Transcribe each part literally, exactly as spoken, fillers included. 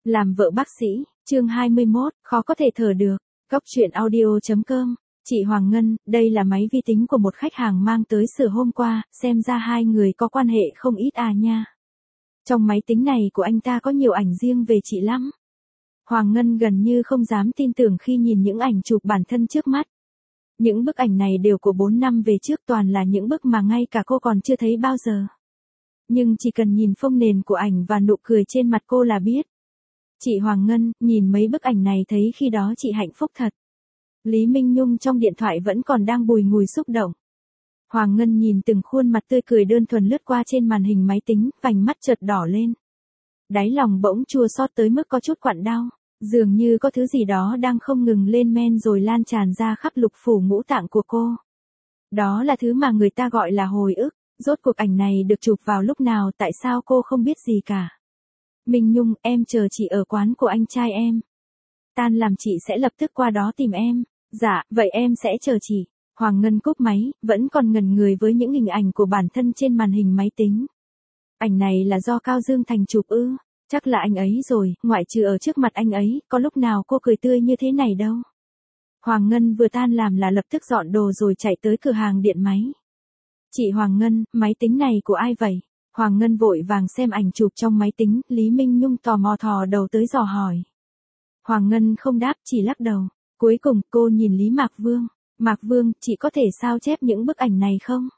Làm vợ bác sĩ, chương hai mươi mốt, khó có thể thở được. Góc truyện audio chấm com. Chị Hoàng Ngân, đây là máy vi tính của một khách hàng mang tới sửa hôm qua, xem ra hai người có quan hệ không ít à nha. Trong máy tính này của anh ta có nhiều ảnh riêng về chị lắm. Hoàng Ngân gần như không dám tin tưởng khi nhìn những ảnh chụp bản thân trước mắt. Những bức ảnh này đều của bốn năm về trước, toàn là những bức mà ngay cả cô còn chưa thấy bao giờ. Nhưng chỉ cần nhìn phông nền của ảnh và nụ cười trên mặt cô là biết. Chị Hoàng Ngân, nhìn mấy bức ảnh này thấy khi đó chị hạnh phúc thật. Lý Minh Nhung trong điện thoại vẫn còn đang bùi ngùi xúc động. Hoàng Ngân nhìn từng khuôn mặt tươi cười đơn thuần lướt qua trên màn hình máy tính, vành mắt chợt đỏ lên. Đáy lòng bỗng chua xót tới mức có chút quặn đau, dường như có thứ gì đó đang không ngừng lên men rồi lan tràn ra khắp lục phủ ngũ tạng của cô. Đó là thứ mà người ta gọi là hồi ức. Rốt cuộc ảnh này được chụp vào lúc nào, tại sao cô không biết gì cả. Minh Nhung, em chờ chị ở quán của anh trai em. Tan làm chị sẽ lập tức qua đó tìm em. Dạ, vậy em sẽ chờ chị. Hoàng Ngân cúp máy, vẫn còn ngẩn người với những hình ảnh của bản thân trên màn hình máy tính. Ảnh này là do Cao Dương Thành chụp ư? Chắc là anh ấy rồi, ngoại trừ ở trước mặt anh ấy, có lúc nào cô cười tươi như thế này đâu. Hoàng Ngân vừa tan làm là lập tức dọn đồ rồi chạy tới cửa hàng điện máy. Chị Hoàng Ngân, máy tính này của ai vậy? Hoàng Ngân vội vàng xem ảnh chụp trong máy tính, Lý Minh Nhung tò mò thò đầu tới dò hỏi. Hoàng Ngân không đáp, chỉ lắc đầu. Cuối cùng, cô nhìn Lý Mạc Vương. Mạc Vương, chị có thể sao chép những bức ảnh này không?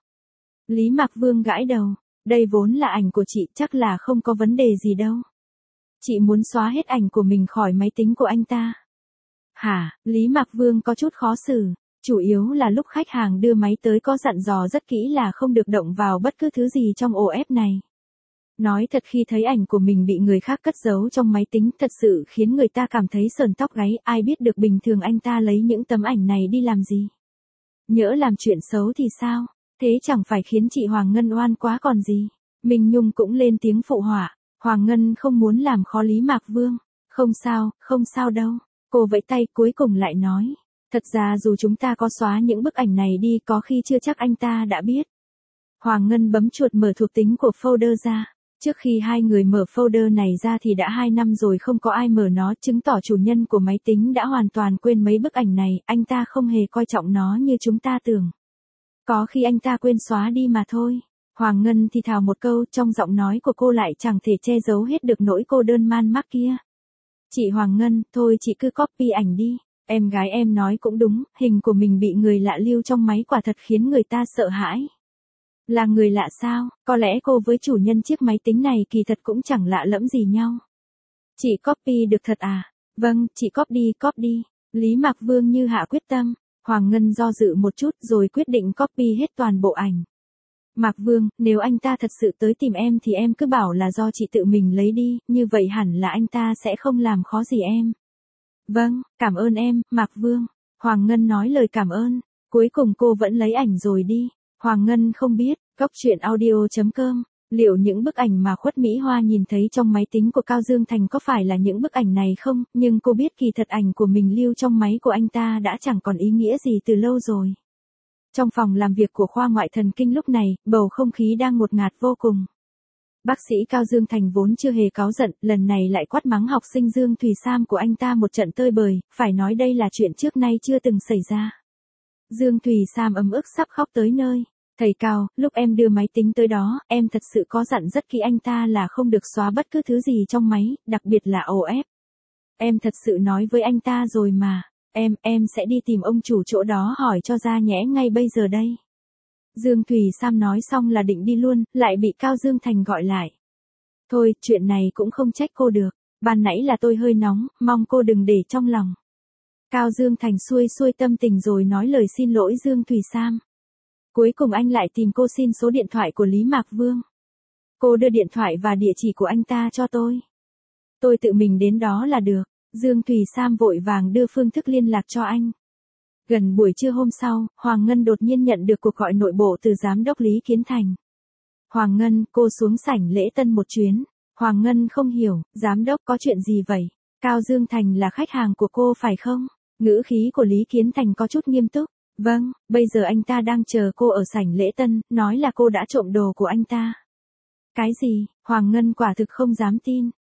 Lý Mạc Vương gãi đầu. Đây vốn là ảnh của chị, chắc là không có vấn đề gì đâu. Chị muốn xóa hết ảnh của mình khỏi máy tính của anh ta. Hả? Lý Mạc Vương có chút khó xử. Chủ yếu là lúc khách hàng đưa máy tới có dặn dò rất kỹ là không được động vào bất cứ thứ gì trong ổ ép này. Nói thật, khi thấy ảnh của mình bị người khác cất giấu trong máy tính thật sự khiến người ta cảm thấy sờn tóc gáy, ai biết được bình thường anh ta lấy những tấm ảnh này đi làm gì. Nhỡ làm chuyện xấu thì sao, thế chẳng phải khiến chị Hoàng Ngân oan quá còn gì. Minh Nhung cũng lên tiếng phụ họa, Hoàng Ngân không muốn làm khó Lý Mạc Vương. Không sao, không sao đâu. Cô vẫy tay cuối cùng lại nói. Thật ra dù chúng ta có xóa những bức ảnh này đi có khi chưa chắc anh ta đã biết. Hoàng Ngân bấm chuột mở thuộc tính của folder ra. Trước khi hai người mở folder này ra thì đã hai năm rồi không có ai mở nó, chứng tỏ chủ nhân của máy tính đã hoàn toàn quên mấy bức ảnh này, anh ta không hề coi trọng nó như chúng ta tưởng. Có khi anh ta quên xóa đi mà thôi. Hoàng Ngân thì thào một câu, trong giọng nói của cô lại chẳng thể che giấu hết được nỗi cô đơn man mác kia. Chị Hoàng Ngân, thôi chị cứ copy ảnh đi. Em gái em nói cũng đúng, hình của mình bị người lạ lưu trong máy quả thật khiến người ta sợ hãi. Là người lạ sao? Có lẽ cô với chủ nhân chiếc máy tính này kỳ thật cũng chẳng lạ lẫm gì nhau. Chị copy được thật à? Vâng, chị copy copy. Lý Mạc Vương như hạ quyết tâm. Hoàng Ngân do dự một chút rồi quyết định copy hết toàn bộ ảnh. Mạc Vương, nếu anh ta thật sự tới tìm em thì em cứ bảo là do chị tự mình lấy đi, như vậy hẳn là anh ta sẽ không làm khó gì em. Vâng, cảm ơn em, Mạc Vương. Hoàng Ngân nói lời cảm ơn. Cuối cùng cô vẫn lấy ảnh rồi đi. Hoàng Ngân không biết, góc truyện audio chấm com, liệu những bức ảnh mà Khuất Mỹ Hoa nhìn thấy trong máy tính của Cao Dương Thành có phải là những bức ảnh này không, nhưng cô biết kỳ thật ảnh của mình lưu trong máy của anh ta đã chẳng còn ý nghĩa gì từ lâu rồi. Trong phòng làm việc của khoa ngoại thần kinh lúc này, bầu không khí đang ngột ngạt vô cùng. Bác sĩ Cao Dương Thành vốn chưa hề cáu giận, lần này lại quát mắng học sinh Dương Thùy Sam của anh ta một trận tơi bời, phải nói đây là chuyện trước nay chưa từng xảy ra. Dương Thùy Sam ấm ức sắp khóc tới nơi. Thầy Cao, lúc em đưa máy tính tới đó, em thật sự có dặn rất kỹ anh ta là không được xóa bất cứ thứ gì trong máy, đặc biệt là ổ ép. Em thật sự nói với anh ta rồi mà. Em, em sẽ đi tìm ông chủ chỗ đó hỏi cho ra nhẽ ngay bây giờ đây. Dương Thùy Sam nói xong là định đi luôn, lại bị Cao Dương Thành gọi lại. Thôi, chuyện này cũng không trách cô được. Ban nãy là tôi hơi nóng, mong cô đừng để trong lòng. Cao Dương Thành xuôi xuôi tâm tình rồi nói lời xin lỗi Dương Thùy Sam. Cuối cùng anh lại tìm cô xin số điện thoại của Lý Mạc Vương. Cô đưa điện thoại và địa chỉ của anh ta cho tôi. Tôi tự mình đến đó là được. Dương Thùy Sam vội vàng đưa phương thức liên lạc cho anh. Gần buổi trưa hôm sau, Hoàng Ngân đột nhiên nhận được cuộc gọi nội bộ từ giám đốc Lý Kiến Thành. Hoàng Ngân, cô xuống sảnh lễ tân một chuyến. Hoàng Ngân không hiểu, giám đốc có chuyện gì vậy? Cao Dương Thành là khách hàng của cô phải không? Ngữ khí của Lý Kiến Thành có chút nghiêm túc. Vâng, bây giờ anh ta đang chờ cô ở sảnh lễ tân, nói là cô đã trộm đồ của anh ta. Cái gì? Hoàng Ngân quả thực không dám tin.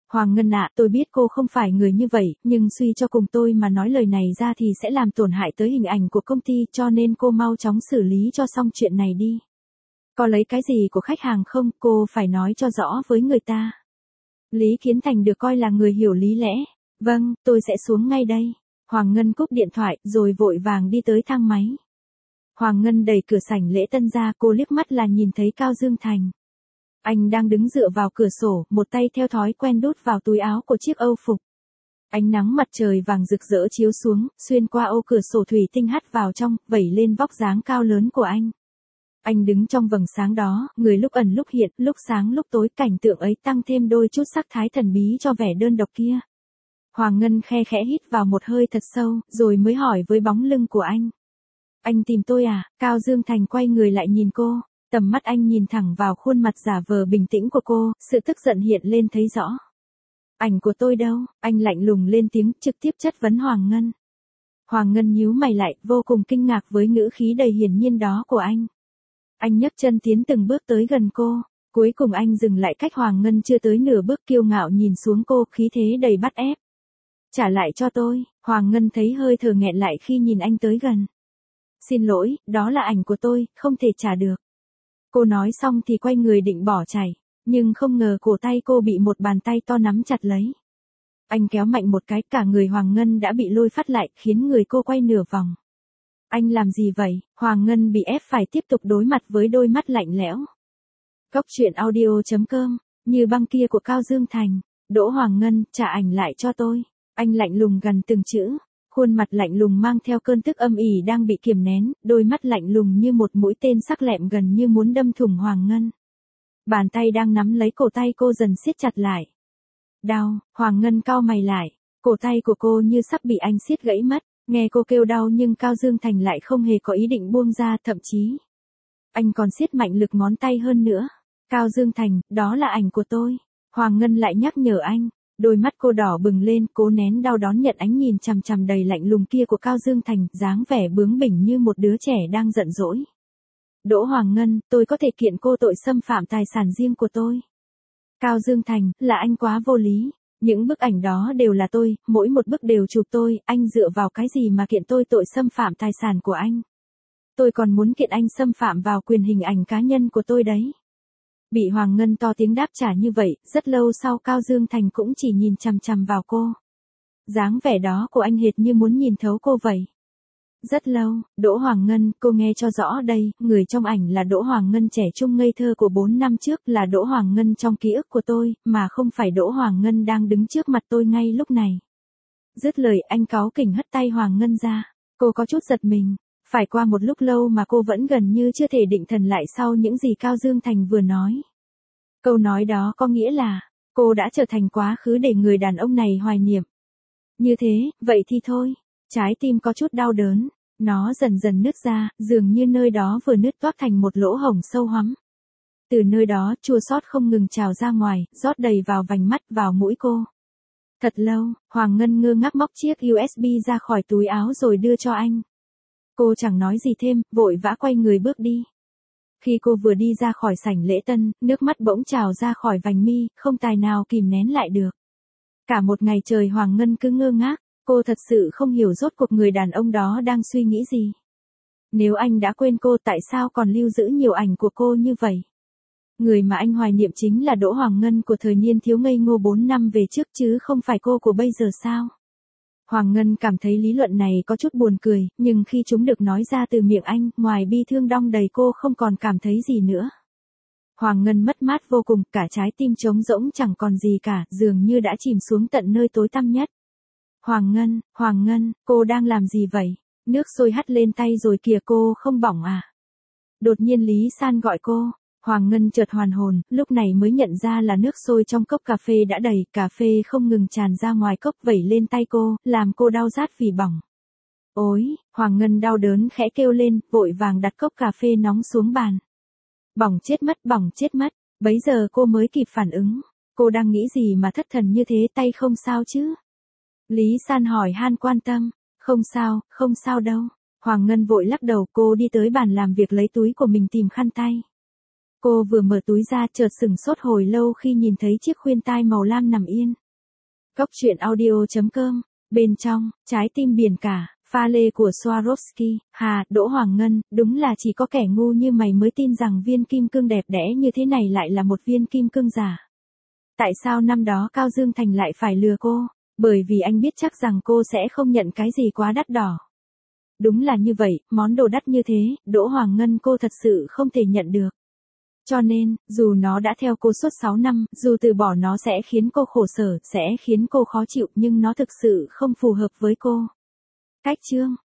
Hoàng Ngân ạ, tôi biết cô không phải người như vậy, nhưng suy cho cùng tôi mà nói lời này ra thì sẽ làm tổn hại tới hình ảnh của công ty, cho nên cô mau chóng xử lý cho xong chuyện này đi. Có lấy cái gì của khách hàng không, cô phải nói cho rõ với người ta. Lý Kiến Thành được coi là người hiểu lý lẽ. Vâng, tôi sẽ xuống ngay đây. Hoàng Ngân cúp điện thoại, rồi vội vàng đi tới thang máy. Hoàng Ngân đẩy cửa sảnh lễ tân ra, cô liếc mắt là nhìn thấy Cao Dương Thành. Anh đang đứng dựa vào cửa sổ, một tay theo thói quen đút vào túi áo của chiếc âu phục. Ánh nắng mặt trời vàng rực rỡ chiếu xuống, xuyên qua ô cửa sổ thủy tinh hắt vào trong, vẩy lên vóc dáng cao lớn của anh. Anh đứng trong vầng sáng đó, người lúc ẩn lúc hiện, lúc sáng lúc tối, cảnh tượng ấy tăng thêm đôi chút sắc thái thần bí cho vẻ đơn độc kia. Hoàng Ngân khe khẽ hít vào một hơi thật sâu, rồi mới hỏi với bóng lưng của anh. Anh tìm tôi à? Cao Dương Thành quay người lại nhìn cô, tầm mắt anh nhìn thẳng vào khuôn mặt giả vờ bình tĩnh của cô, sự tức giận hiện lên thấy rõ. Ảnh của tôi đâu? Anh lạnh lùng lên tiếng, trực tiếp chất vấn Hoàng Ngân. Hoàng Ngân nhíu mày lại, vô cùng kinh ngạc với ngữ khí đầy hiển nhiên đó của anh. Anh nhấc chân tiến từng bước tới gần cô, cuối cùng anh dừng lại cách Hoàng Ngân chưa tới nửa bước, kiêu ngạo nhìn xuống cô, khí thế đầy bắt ép. Trả lại cho tôi. Hoàng Ngân thấy hơi thở nghẹn lại khi nhìn anh tới gần. Xin lỗi, đó là ảnh của tôi, không thể trả được. Cô nói xong thì quay người định bỏ chạy, nhưng không ngờ cổ tay cô bị một bàn tay to nắm chặt lấy. Anh kéo mạnh một cái, cả người Hoàng Ngân đã bị lôi phắt lại, khiến người cô quay nửa vòng. Anh làm gì vậy? Hoàng Ngân bị ép phải tiếp tục đối mặt với đôi mắt lạnh lẽo. Góc truyện audio chấm com, như băng kia của Cao Dương Thành. Đỗ Hoàng Ngân, trả ảnh lại cho tôi. Anh lạnh lùng gần từng chữ, khuôn mặt lạnh lùng mang theo cơn tức âm ỉ đang bị kiềm nén, đôi mắt lạnh lùng như một mũi tên sắc lẹm gần như muốn đâm thủng Hoàng Ngân. Bàn tay đang nắm lấy cổ tay cô dần siết chặt lại. Đau, Hoàng Ngân cau mày lại, cổ tay của cô như sắp bị anh siết gãy mất, nghe cô kêu đau nhưng Cao Dương Thành lại không hề có ý định buông ra, thậm chí anh còn siết mạnh lực ngón tay hơn nữa. Cao Dương Thành, đó là ảnh của tôi. Hoàng Ngân lại nhắc nhở anh. Đôi mắt cô đỏ bừng lên, cố nén đau đón nhận ánh nhìn chằm chằm đầy lạnh lùng kia của Cao Dương Thành, dáng vẻ bướng bỉnh như một đứa trẻ đang giận dỗi. Đỗ Hoàng Ngân, tôi có thể kiện cô tội xâm phạm tài sản riêng của tôi. Cao Dương Thành, là anh quá vô lý. Những bức ảnh đó đều là tôi, mỗi một bức đều chụp tôi, anh dựa vào cái gì mà kiện tôi tội xâm phạm tài sản của anh? Tôi còn muốn kiện anh xâm phạm vào quyền hình ảnh cá nhân của tôi đấy. Bị Hoàng Ngân to tiếng đáp trả như vậy, rất lâu sau Cao Dương Thành cũng chỉ nhìn chằm chằm vào cô. Dáng vẻ đó của anh hệt như muốn nhìn thấu cô vậy. Rất lâu, Đỗ Hoàng Ngân, cô nghe cho rõ đây, người trong ảnh là Đỗ Hoàng Ngân trẻ trung ngây thơ của bốn năm trước, là Đỗ Hoàng Ngân trong ký ức của tôi, mà không phải Đỗ Hoàng Ngân đang đứng trước mặt tôi ngay lúc này. Dứt lời anh cáu kỉnh hất tay Hoàng Ngân ra, cô có chút giật mình. Phải qua một lúc lâu mà cô vẫn gần như chưa thể định thần lại sau những gì Cao Dương Thành vừa nói. Câu nói đó có nghĩa là, cô đã trở thành quá khứ để người đàn ông này hoài niệm. Như thế, vậy thì thôi. Trái tim có chút đau đớn, nó dần dần nứt ra, dường như nơi đó vừa nứt toác thành một lỗ hổng sâu hoắm. Từ nơi đó, chua xót không ngừng trào ra ngoài, rót đầy vào vành mắt, vào mũi cô. Thật lâu, Hoàng Ngân ngơ ngác móc chiếc u ét bê ra khỏi túi áo rồi đưa cho anh. Cô chẳng nói gì thêm, vội vã quay người bước đi. Khi cô vừa đi ra khỏi sảnh lễ tân, nước mắt bỗng trào ra khỏi vành mi, không tài nào kìm nén lại được. Cả một ngày trời Hoàng Ngân cứ ngơ ngác, cô thật sự không hiểu rốt cuộc người đàn ông đó đang suy nghĩ gì. Nếu anh đã quên cô, tại sao còn lưu giữ nhiều ảnh của cô như vậy? Người mà anh hoài niệm chính là Đỗ Hoàng Ngân của thời niên thiếu ngây ngô bốn năm về trước chứ không phải cô của bây giờ sao? Hoàng Ngân cảm thấy lý luận này có chút buồn cười, nhưng khi chúng được nói ra từ miệng anh, ngoài bi thương đong đầy cô không còn cảm thấy gì nữa. Hoàng Ngân mất mát vô cùng, cả trái tim trống rỗng chẳng còn gì cả, dường như đã chìm xuống tận nơi tối tăm nhất. Hoàng Ngân, Hoàng Ngân, cô đang làm gì vậy? Nước sôi hắt lên tay rồi kìa, cô không bỏng à? Đột nhiên Lý San gọi cô. Hoàng Ngân chợt hoàn hồn, lúc này mới nhận ra là nước sôi trong cốc cà phê đã đầy, cà phê không ngừng tràn ra ngoài cốc vẩy lên tay cô, làm cô đau rát vì bỏng. Ôi, Hoàng Ngân đau đớn khẽ kêu lên, vội vàng đặt cốc cà phê nóng xuống bàn. Bỏng chết mất, bỏng chết mất, bấy giờ cô mới kịp phản ứng. Cô đang nghĩ gì mà thất thần như thế, tay không sao chứ? Lý San hỏi han quan tâm. Không sao, không sao đâu. Hoàng Ngân vội lắc đầu, cô đi tới bàn làm việc lấy túi của mình tìm khăn tay. Cô vừa mở túi ra chợt sửng sốt hồi lâu khi nhìn thấy chiếc khuyên tai màu lam nằm yên. Góc truyện audio.com, bên trong, trái tim biển cả, pha lê của Swarovski, hà, Đỗ Hoàng Ngân, đúng là chỉ có kẻ ngu như mày mới tin rằng viên kim cương đẹp đẽ như thế này lại là một viên kim cương giả. Tại sao năm đó Cao Dương Thành lại phải lừa cô? Bởi vì anh biết chắc rằng cô sẽ không nhận cái gì quá đắt đỏ. Đúng là như vậy, món đồ đắt như thế, Đỗ Hoàng Ngân cô thật sự không thể nhận được. Cho nên, dù nó đã theo cô suốt sáu năm, dù từ bỏ nó sẽ khiến cô khổ sở, sẽ khiến cô khó chịu nhưng nó thực sự không phù hợp với cô. Cách chương